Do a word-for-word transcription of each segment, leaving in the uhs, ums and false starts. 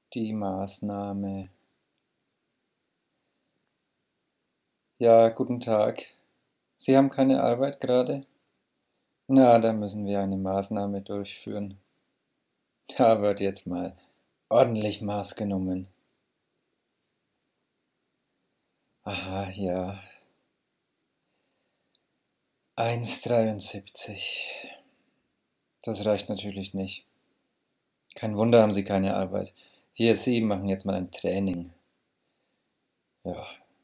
Die Maßnahme. Ja, guten Tag. Sie haben keine Arbeit gerade? Na, dann müssen wir eine Maßnahme durchführen. Da wird jetzt mal ordentlich Maß genommen. Aha, ja. eins Komma dreiundsiebzig. Das reicht natürlich nicht. Kein Wunder, haben Sie keine Arbeit. Hier, Sie machen jetzt mal ein Training. Ja.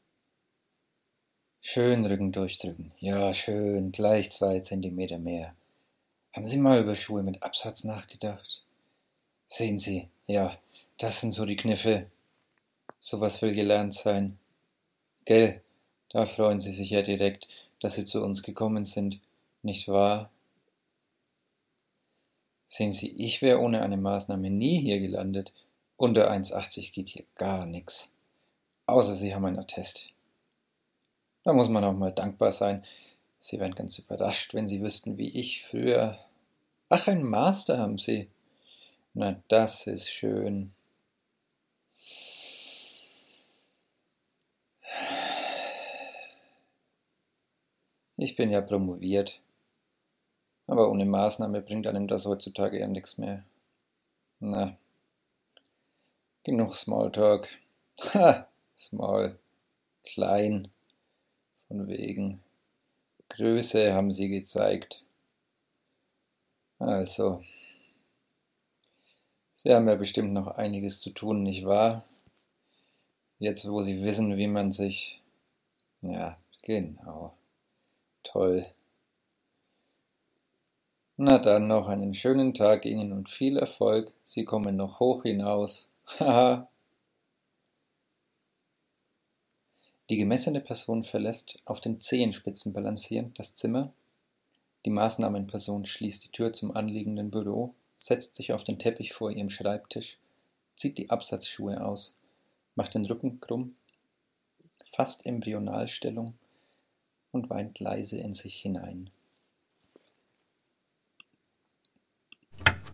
Schön Rücken durchdrücken. Ja, schön. Gleich zwei Zentimeter mehr. Haben Sie mal über Schuhe mit Absatz nachgedacht? Sehen Sie, ja, das sind so die Kniffe. Sowas will gelernt sein. Gell, da freuen Sie sich ja direkt, dass Sie zu uns gekommen sind, nicht wahr? Sehen Sie, ich wäre ohne eine Maßnahme nie hier gelandet. Unter eins Komma achtzig geht hier gar nichts. Außer Sie haben ein Attest. Da muss man auch mal dankbar sein. Sie wären ganz überrascht, wenn Sie wüssten, wie ich früher... Ach, einen Master haben Sie. Na, das ist schön. Ich bin ja promoviert. Aber ohne Maßnahme bringt einem das heutzutage ja nichts mehr. Na, genug Smalltalk. Ha, Small, klein, von wegen. Größe haben Sie gezeigt. Also, Sie haben ja bestimmt noch einiges zu tun, nicht wahr? Jetzt, wo Sie wissen, wie man sich... Ja, genau. Toll. Na dann noch einen schönen Tag Ihnen und viel Erfolg. Sie kommen noch hoch hinaus. Haha. Die gemessene Person verlässt, auf den Zehenspitzen balancierend, das Zimmer. Die Maßnahmenperson schließt die Tür zum anliegenden Büro, setzt sich auf den Teppich vor ihrem Schreibtisch, zieht die Absatzschuhe aus, macht den Rücken krumm, fast Embryonalstellung und weint leise in sich hinein.